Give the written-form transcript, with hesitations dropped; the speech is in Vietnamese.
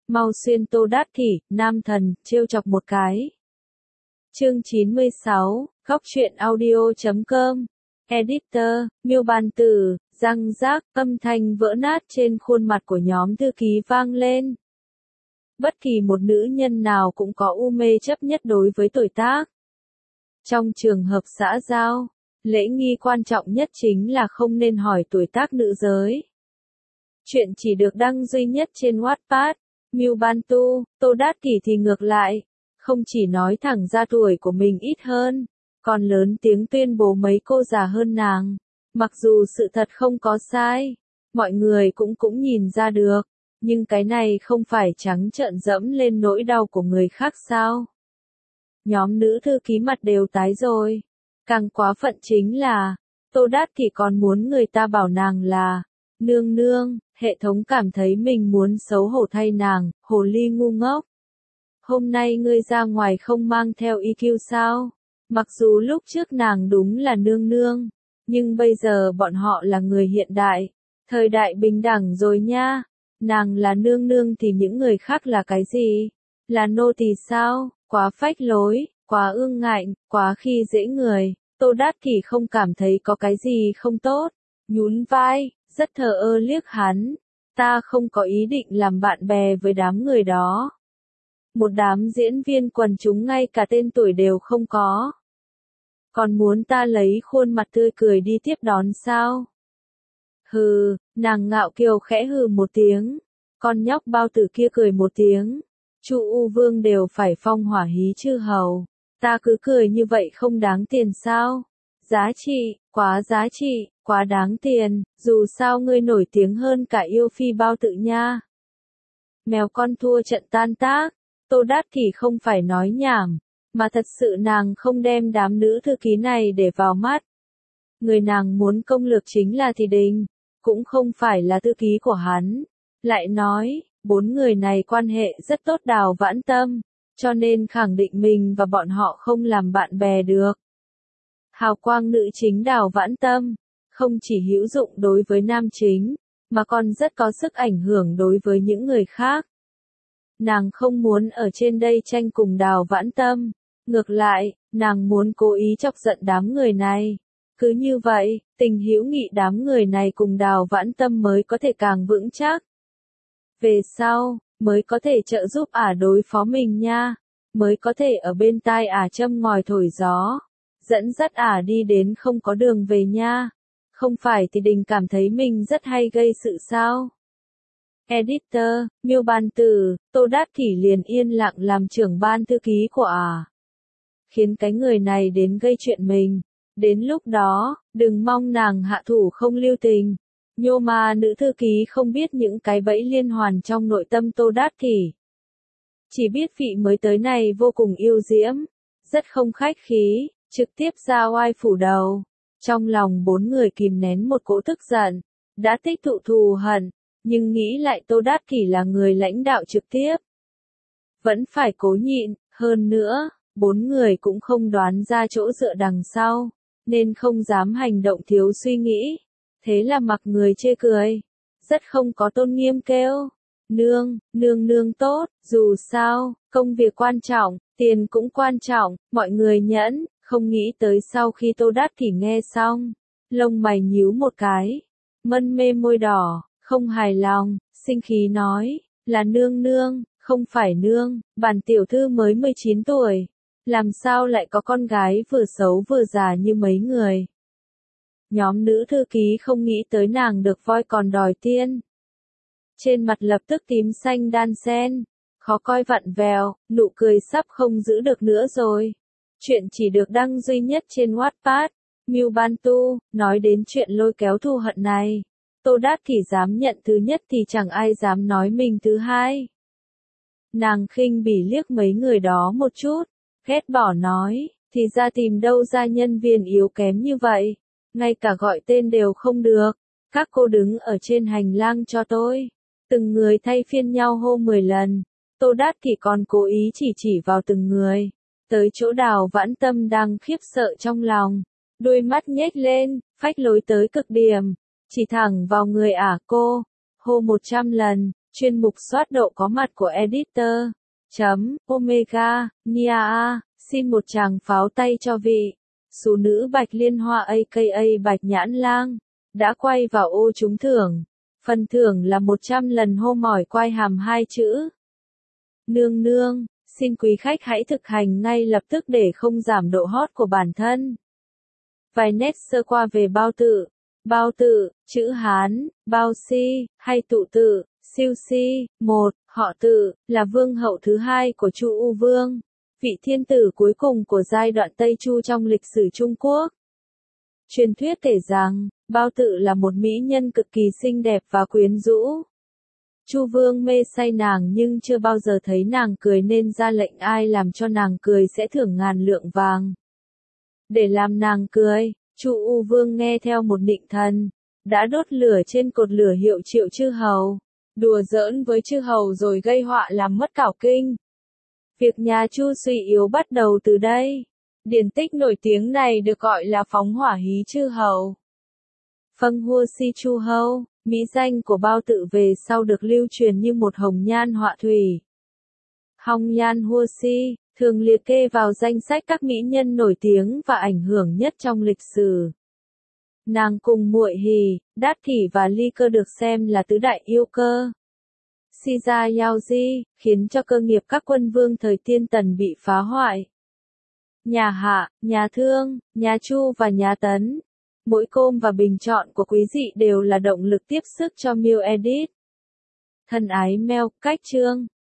mau xuyên Tô Đát Kỷ, nam thần, trêu chọc một cái. Chương 96, góc truyện audio.com. Editor, Miêu Bàn Tử, răng rác, âm thanh vỡ nát trên khuôn mặt của nhóm thư ký vang lên. Bất kỳ một nữ nhân nào cũng có u mê chấp nhất đối với tuổi tác. Trong trường hợp xã giao, lễ nghi quan trọng nhất chính là không nên hỏi tuổi tác nữ giới. Chuyện chỉ được đăng duy nhất trên Wattpad. Miêu Ban Tu, Tô Đát Kỷ thì ngược lại, không chỉ nói thẳng ra tuổi của mình ít hơn, còn lớn tiếng tuyên bố mấy cô già hơn nàng. Mặc dù sự thật không có sai, mọi người cũng nhìn ra được, nhưng cái này không phải trắng trợn dẫm lên nỗi đau của người khác sao? Nhóm nữ thư ký mặt đều tái rồi. Càng quá phận chính là, Tô Đát Kỷ còn muốn người ta bảo nàng là nương nương, hệ thống cảm thấy mình muốn xấu hổ thay nàng, hồ ly ngu ngốc. Hôm nay ngươi ra ngoài không mang theo EQ sao? Mặc dù lúc trước nàng đúng là nương nương, nhưng bây giờ bọn họ là người hiện đại, thời đại bình đẳng rồi nha. Nàng là nương nương thì những người khác là cái gì? Là nô tỳ sao? Quá phách lối, quá ương ngạnh, quá khi dễ người. Tô Đát Kỷ không cảm thấy có cái gì không tốt, nhún vai, rất thờ ơ liếc hắn. Ta không có ý định làm bạn bè với đám người đó. Một đám diễn viên quần chúng ngay cả tên tuổi đều không có. Còn muốn ta lấy khuôn mặt tươi cười đi tiếp đón sao? Hừ, nàng ngạo kiều khẽ hừ một tiếng. Con nhóc bao tử kia cười một tiếng. Chu U Vương đều phải phong hỏa hí chư hầu. Ta cứ cười như vậy không đáng tiền sao? Giá trị, quá đáng tiền, dù sao ngươi nổi tiếng hơn cả yêu phi bao tử nha. Mèo con thua trận tan tác, Tô Đát Kỷ không phải nói nhảm, mà thật sự nàng không đem đám nữ thư ký này để vào mắt. Người nàng muốn công lược chính là Thì Đình, cũng không phải là thư ký của hắn. Lại nói, 4 người này quan hệ rất tốt Đào Vãn Tâm, cho nên khẳng định mình và bọn họ không làm bạn bè được. Hào quang nữ chính Đào Vãn Tâm, không chỉ hữu dụng đối với nam chính, mà còn rất có sức ảnh hưởng đối với những người khác. Nàng không muốn ở trên đây tranh cùng Đào Vãn Tâm, ngược lại, nàng muốn cố ý chọc giận đám người này. Cứ như vậy, tình hữu nghị đám người này cùng Đào Vãn Tâm mới có thể càng vững chắc. Về sau, mới có thể trợ giúp ả đối phó mình nha, mới có thể ở bên tai ả châm ngòi thổi gió, dẫn dắt ả đi đến không có đường về nha. Không phải Thì Đình cảm thấy mình rất hay gây sự sao? Editor, Miêu Bàn Tử, Tô Đát Kỷ liền yên lặng làm trưởng ban thư ký của ả. Khiến cái người này đến gây chuyện mình. Đến lúc đó, đừng mong nàng hạ thủ không lưu tình. Nhô mà nữ thư ký không biết những cái bẫy liên hoàn trong nội tâm Tô Đát Kỷ. Chỉ biết vị mới tới này vô cùng yêu diễm, rất không khách khí, trực tiếp ra oai phủ đầu. Trong lòng 4 người kìm nén một cỗ tức giận, đã tích tụ thù hận, nhưng nghĩ lại Tô Đát Kỷ là người lãnh đạo trực tiếp. Vẫn phải cố nhịn, hơn nữa, 4 người cũng không đoán ra chỗ dựa đằng sau, nên không dám hành động thiếu suy nghĩ. Thế là mặc người chê cười, rất không có tôn nghiêm kêu, nương tốt, dù sao, công việc quan trọng, tiền cũng quan trọng, mọi người nhẫn, không nghĩ tới sau khi Tô Đát Kỷ nghe xong, lông mày nhíu một cái, mân mê môi đỏ, không hài lòng, sinh khí nói, là nương, không phải nương, bản tiểu thư mới 19 tuổi, làm sao lại có con gái vừa xấu vừa già như mấy người. Nhóm nữ thư ký không nghĩ tới nàng được voi còn đòi tiên. Trên mặt lập tức tím xanh đan xen, khó coi vặn vẹo, nụ cười sắp không giữ được nữa rồi. Chuyện chỉ được đăng duy nhất trên Wattpad. Miêu Ban Tu, nói đến chuyện lôi kéo thù hận này. Tô Đát Kỷ dám nhận thứ nhất thì chẳng ai dám nói mình thứ hai. Nàng khinh bỉ liếc mấy người đó một chút, ghét bỏ nói, thì ra tìm đâu ra nhân viên yếu kém như vậy. Ngay cả gọi tên đều không được. Các cô đứng ở trên hành lang cho tôi. Từng người thay phiên nhau hô 10 lần. Tô Đát Kỷ còn cố ý chỉ vào từng người. Tới chỗ Đào Vãn Tâm đang khiếp sợ trong lòng. Đôi mắt nhếch lên, phách lối tới cực điểm. Chỉ thẳng vào người ả cô. Hô 100 lần. Chuyên mục soát độ có mặt của editor. Omega, Nia A, xin một tràng pháo tay cho vị. Sú nữ Bạch Liên Hoa aka Bạch Nhãn Lang. Đã quay vào ô trúng thưởng. Phần thưởng là 100 lần hô mỏi quai hàm 2 chữ. Nương nương, xin quý khách hãy thực hành ngay lập tức để không giảm độ hot của bản thân. Vài nét sơ qua về bao tự. Bao tự, chữ Hán, bao si, hay tụ tự, siêu si, một, họ Tự, là vương hậu thứ hai của Chu U Vương, vị thiên tử cuối cùng của giai đoạn Tây Chu trong lịch sử Trung Quốc. Truyền thuyết kể rằng, Bao Tự là một mỹ nhân cực kỳ xinh đẹp và quyến rũ. Chu Vương mê say nàng nhưng chưa bao giờ thấy nàng cười nên ra lệnh ai làm cho nàng cười sẽ thưởng 1000 lượng vàng. Để làm nàng cười, Chu U Vương nghe theo một nịnh thần, đã đốt lửa trên cột lửa hiệu triệu chư hầu, đùa giỡn với chư hầu rồi gây họa làm mất cảo kinh. Việc nhà Chu suy yếu bắt đầu từ đây. Điển tích nổi tiếng này được gọi là phóng hỏa hí chư hầu. Phâng hua si chu hâu, mỹ danh của Bao Tự về sau được lưu truyền như một hồng nhan họa thủy. Hồng nhan hua si, thường liệt kê vào danh sách các mỹ nhân nổi tiếng và ảnh hưởng nhất trong lịch sử. Nàng cùng muội Hì, Đát Thị và Ly Cơ được xem là tứ đại yêu cơ. Si gia Yao Di, khiến cho cơ nghiệp các quân vương thời Tiên Tần bị phá hoại. Nhà Hạ, nhà Thương, nhà Chu và nhà Tấn, mỗi côm và bình chọn của quý dị đều là động lực tiếp sức cho Mill Edit. Thân ái mail, cách chương.